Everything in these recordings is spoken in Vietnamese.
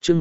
chương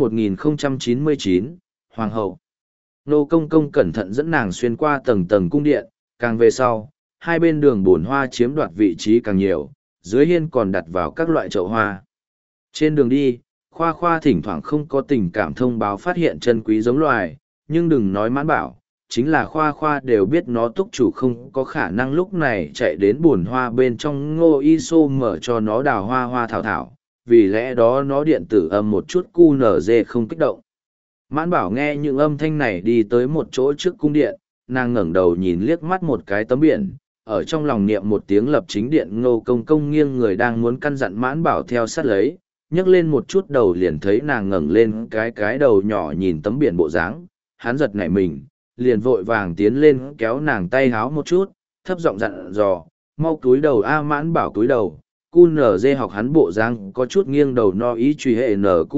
1099, Hoàng hậu. Nô Công Công cẩn thận dẫn nàng xuyên qua tầng tầng cung điện, càng về sau, hai bên đường bồn hoa chiếm đoạt vị trí càng nhiều, dưới hiên còn đặt vào các loại chậu hoa. Trên đường đi, Khoa Khoa thỉnh thoảng không có tình cảm thông báo phát hiện chân quý giống loài, nhưng đừng nói Mãn Bảo, chính là Khoa Khoa đều biết nó túc chủ không có khả năng lúc này chạy đến bồn hoa bên trong Ngô Y Sô mở cho nó đào hoa hoa thảo thảo, vì lẽ đó nó điện tử âm một chút QNZ không kích động. Mãn Bảo nghe những âm thanh này đi tới một chỗ trước cung điện, nàng ngẩng đầu nhìn liếc mắt một cái tấm biển, ở trong lòng niệm một tiếng lập chính điện. Ngô Công Công nghiêng người đang muốn căn dặn Mãn Bảo theo sát lấy, nhấc lên một chút đầu liền thấy nàng ngẩng lên cái đầu nhỏ nhìn tấm biển bộ dáng, hắn giật nảy mình, liền vội vàng tiến lên kéo nàng tay háo một chút, thấp giọng dặn dò, mau cúi đầu a. Mãn Bảo cúi đầu, QNZ học hắn bộ dáng có chút nghiêng đầu no ý truy hệ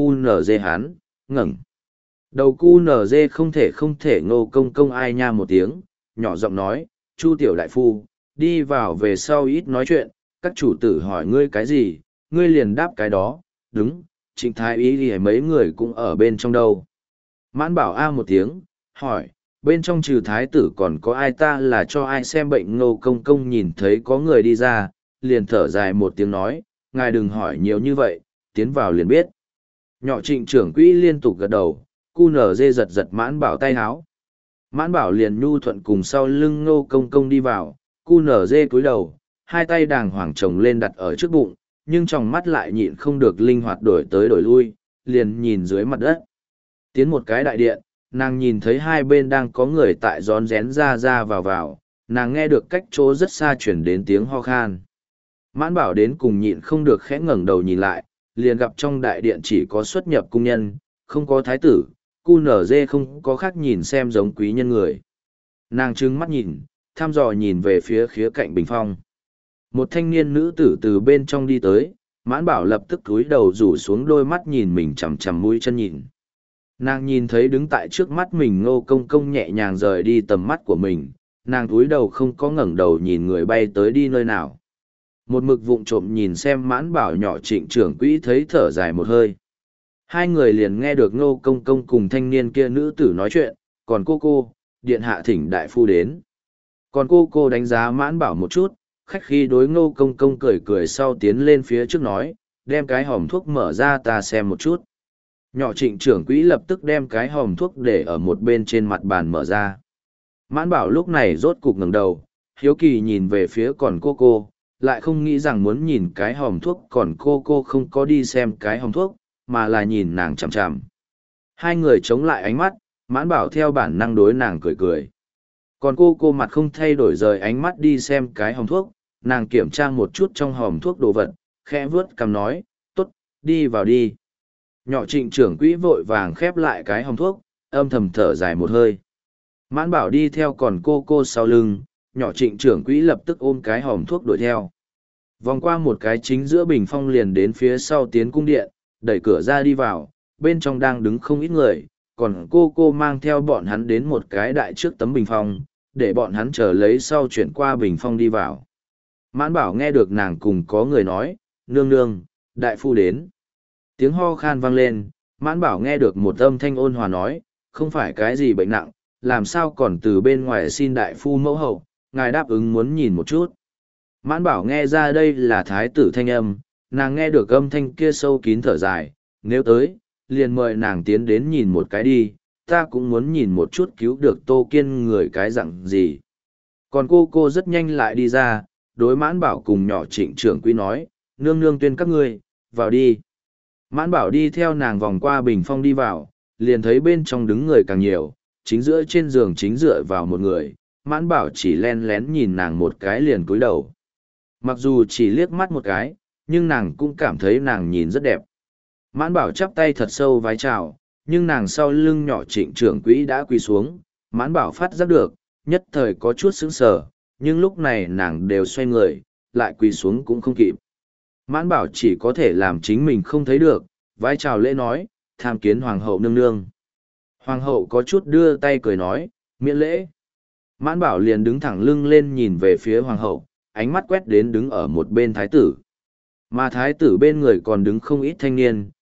QNZ hắn, ngẩng. Đầu QNZ không thể. Ngô Công Công ai nha một tiếng, nhỏ giọng nói, Chu tiểu đại phu, đi vào về sau ít nói chuyện, các chủ tử hỏi ngươi cái gì, ngươi liền đáp cái đó, đúng, Trịnh Thái Y thì mấy người cũng ở bên trong đâu. Mãn Bảo a một tiếng, hỏi, bên trong trừ thái tử còn có ai ta là cho ai xem bệnh. Ngô Công Công nhìn thấy có người đi ra, liền thở dài một tiếng nói, ngài đừng hỏi nhiều như vậy, tiến vào liền biết. Nhỏ Trịnh trưởng quỹ liên tục gật đầu, QNZ giật giật Mãn Bảo tay háo. Mãn Bảo liền nhu thuận cùng sau lưng Ngô Công Công đi vào, QNZ cúi đầu, hai tay đàng hoàng chồng lên đặt ở trước bụng, nhưng trong mắt lại nhịn không được linh hoạt đổi tới đổi lui, liền nhìn dưới mặt đất. Tiến một cái đại điện, nàng nhìn thấy hai bên đang có người tại rón rén ra vào, nàng nghe được cách chỗ rất xa chuyển đến tiếng ho khan. Mãn Bảo đến cùng nhịn không được khẽ ngẩng đầu nhìn lại, liền gặp trong đại điện chỉ có xuất nhập cung nhân, không có thái tử, QNZ không có khác nhìn xem giống quý nhân người. Nàng trừng mắt nhìn, thăm dò nhìn về phía khía cạnh bình phong. Một thanh niên nữ tử từ bên trong đi tới, Mãn Bảo lập tức cúi đầu rủ xuống đôi mắt nhìn mình chằm chằm mũi chân nhìn. Nàng nhìn thấy đứng tại trước mắt mình Ngô Công Công nhẹ nhàng rời đi tầm mắt của mình, nàng cúi đầu không có ngẩng đầu nhìn người bay tới đi nơi nào. Một mực vụng trộm nhìn xem Mãn Bảo nhỏ Trịnh trưởng quỹ thấy thở dài một hơi. Hai người liền nghe được Ngô Công Công cùng thanh niên kia nữ tử nói chuyện, còn cô, điện hạ thỉnh đại phu đến. Còn cô đánh giá Mãn Bảo một chút, khách khi đối Ngô Công Công cười sau tiến lên phía trước nói, đem cái hòm thuốc mở ra ta xem một chút. Nhỏ Trịnh trưởng quỹ lập tức đem cái hòm thuốc để ở một bên trên mặt bàn mở ra. Mãn Bảo lúc này rốt cục ngẩng đầu, hiếu kỳ nhìn về phía còn cô, lại không nghĩ rằng muốn nhìn cái hòm thuốc còn cô không có đi xem cái hòm thuốc, mà là nhìn nàng chằm chằm. Hai người chống lại ánh mắt, Mãn Bảo theo bản năng đối nàng cười. Còn cô mặt không thay đổi rời ánh mắt đi xem cái hòm thuốc, nàng kiểm tra một chút trong hòm thuốc đồ vật, khẽ vướt cằm nói, tốt, đi vào đi. Nhỏ Trịnh trưởng quỹ vội vàng khép lại cái hòm thuốc, âm thầm thở dài một hơi. Mãn Bảo đi theo còn cô sau lưng, nhỏ Trịnh trưởng quỹ lập tức ôm cái hòm thuốc đuổi theo. Vòng qua một cái chính giữa bình phong liền đến phía sau tiến cung điện, đẩy cửa ra đi vào, bên trong đang đứng không ít người, còn cô mang theo bọn hắn đến một cái đại trước tấm bình phong, để bọn hắn chờ lấy sau chuyển qua bình phong đi vào. Mãn Bảo nghe được nàng cùng có người nói, nương, đại phu đến. Tiếng ho khan vang lên, Mãn Bảo nghe được một âm thanh ôn hòa nói, không phải cái gì bệnh nặng, làm sao còn từ bên ngoài xin đại phu mẫu hậu, ngài đáp ứng muốn nhìn một chút. Mãn Bảo nghe ra đây là thái tử thanh âm, nàng nghe được âm thanh kia sâu kín thở dài, nếu tới, liền mời nàng tiến đến nhìn một cái đi, ta cũng muốn nhìn một chút cứu được Tô Kiên người cái dặn gì. Còn cô rất nhanh lại đi ra, đối Mãn Bảo cùng nhỏ Trịnh trưởng quỹ nói, nương tuyên các ngươi, vào đi. Mãn Bảo đi theo nàng vòng qua bình phong đi vào, liền thấy bên trong đứng người càng nhiều, chính giữa trên giường chính dựa vào một người, Mãn Bảo chỉ len lén nhìn nàng một cái liền cúi đầu. Mặc dù chỉ liếc mắt một cái, nhưng nàng cũng cảm thấy nàng nhìn rất đẹp. Mãn Bảo chắp tay thật sâu vái chào, nhưng nàng sau lưng nhỏ Trịnh trưởng quỹ đã quỳ xuống, Mãn Bảo phát giác được, nhất thời có chút sững sờ, nhưng lúc này nàng đều xoay người, lại quỳ xuống cũng không kịp. Mãn Bảo chỉ có thể làm chính mình không thấy được, vái chào lễ nói, tham kiến hoàng hậu nương. Hoàng hậu có chút đưa tay cười nói, miễn lễ. Mãn Bảo liền đứng thẳng lưng lên nhìn về phía hoàng hậu, ánh mắt quét đến đứng ở một bên thái tử. Mà thái tử bên người còn đứng không ít thanh niên,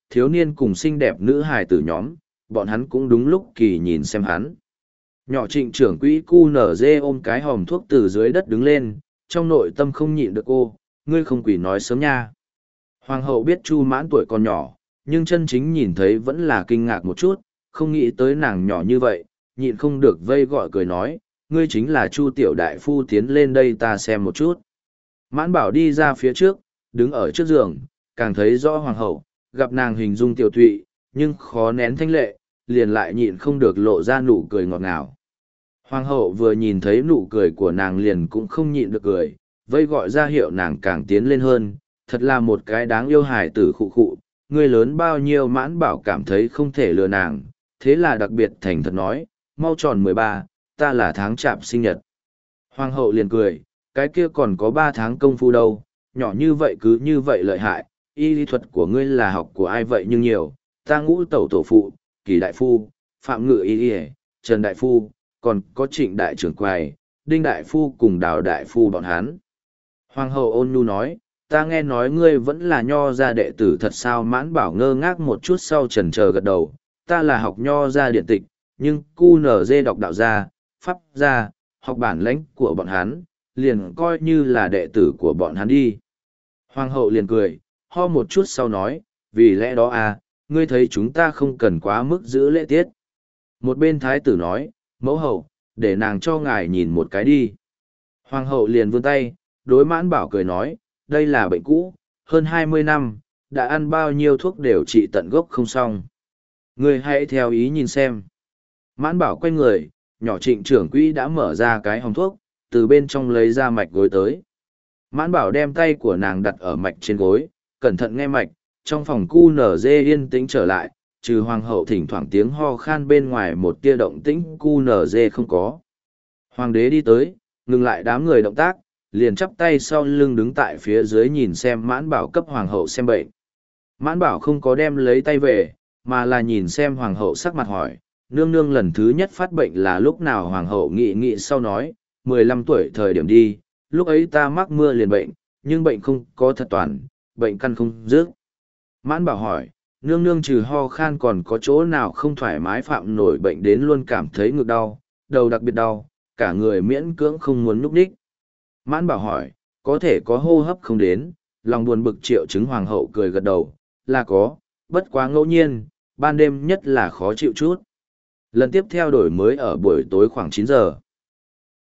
thiếu niên cùng xinh đẹp nữ hài tử nhóm, bọn hắn cũng đúng lúc kỳ nhìn xem hắn. Nhỏ Trịnh trưởng quỹ cu nở dê ôm cái hòm thuốc từ dưới đất đứng lên, trong nội tâm không nhịn được cô, ngươi không quỷ nói sớm nha. Hoàng hậu biết Chu Mãn tuổi còn nhỏ, nhưng chân chính nhìn thấy vẫn là kinh ngạc một chút, không nghĩ tới nàng nhỏ như vậy, nhịn không được vây gọi cười nói, ngươi chính là Chu tiểu đại phu, tiến lên đây ta xem một chút. Mãn Bảo đi ra phía trước, đứng ở trước giường, càng thấy rõ hoàng hậu, gặp nàng hình dung tiểu thụy, nhưng khó nén thanh lệ, liền lại nhịn không được lộ ra nụ cười ngọt ngào. Hoàng hậu vừa nhìn thấy nụ cười của nàng liền cũng không nhịn được cười, vây gọi ra hiệu nàng càng tiến lên hơn, thật là một cái đáng yêu hài tử khụ khụ, người lớn bao nhiêu. Mãn Bảo cảm thấy không thể lừa nàng, thế là đặc biệt thành thật nói, mau tròn 13, ta là tháng chạp sinh nhật. Hoàng hậu liền cười, cái kia còn có 3 tháng công phu đâu, nhỏ như vậy cứ như vậy lợi hại, y lý thuật của ngươi là học của ai vậy nhưng nhiều, ta Ngũ tẩu tổ phụ, Kỳ đại phu, Phạm ngự y y, Trần đại phu, còn có Trịnh đại trưởng quầy, Đinh đại phu cùng Đào đại phu bọn hắn. Hoàng hậu ôn nhu nói, ta nghe nói ngươi vẫn là nho gia đệ tử thật sao? Mãn Bảo ngơ ngác một chút sau chần chờ gật đầu, ta là học nho gia điện tịch, nhưng cu nở dê đọc đạo gia, pháp gia, học bản lãnh của bọn hắn, liền coi như là đệ tử của bọn hắn đi. Hoàng hậu liền cười, ho một chút sau nói, vì lẽ đó à, ngươi thấy chúng ta không cần quá mức giữ lễ tiết. Một bên thái tử nói, mẫu hậu, để nàng cho ngài nhìn một cái đi. Hoàng hậu liền vươn tay, đối Mãn Bảo cười nói, đây là bệnh cũ, hơn 20 năm, đã ăn bao nhiêu thuốc đều trị tận gốc không xong. Ngươi hãy theo ý nhìn xem. Mãn Bảo quay người, nhỏ Trịnh trưởng quỹ đã mở ra cái hòm thuốc, từ bên trong lấy ra mạch gối tới. Mãn Bảo đem tay của nàng đặt ở mạch trên gối, cẩn thận nghe mạch, trong phòng cu nở dê yên tĩnh trở lại, trừ hoàng hậu thỉnh thoảng tiếng ho khan bên ngoài một tia động tĩnh cu nở dê không có. Hoàng đế đi tới, ngừng lại đám người động tác, liền chắp tay sau lưng đứng tại phía dưới nhìn xem Mãn Bảo cấp hoàng hậu xem bệnh. Mãn Bảo không có đem lấy tay về, mà là nhìn xem hoàng hậu sắc mặt hỏi, nương nương lần thứ nhất phát bệnh là lúc nào? Hoàng hậu nghĩ nghĩ sau nói, 15 tuổi thời điểm đi, lúc ấy ta mắc mưa liền bệnh, nhưng bệnh không có thật toàn, bệnh căn không dứt. Mãn Bảo hỏi, nương nương trừ ho khan còn có chỗ nào không thoải mái? Phạm nổi bệnh đến luôn cảm thấy ngực đau, đầu đặc biệt đau, cả người miễn cưỡng không muốn nhúc nhích. Mãn Bảo hỏi, có thể có hô hấp không đến? Lòng buồn bực triệu chứng. Hoàng hậu cười gật đầu, là có, bất quá ngẫu nhiên, ban đêm nhất là khó chịu chút. Lần tiếp theo đổi mới ở buổi tối khoảng 9 giờ.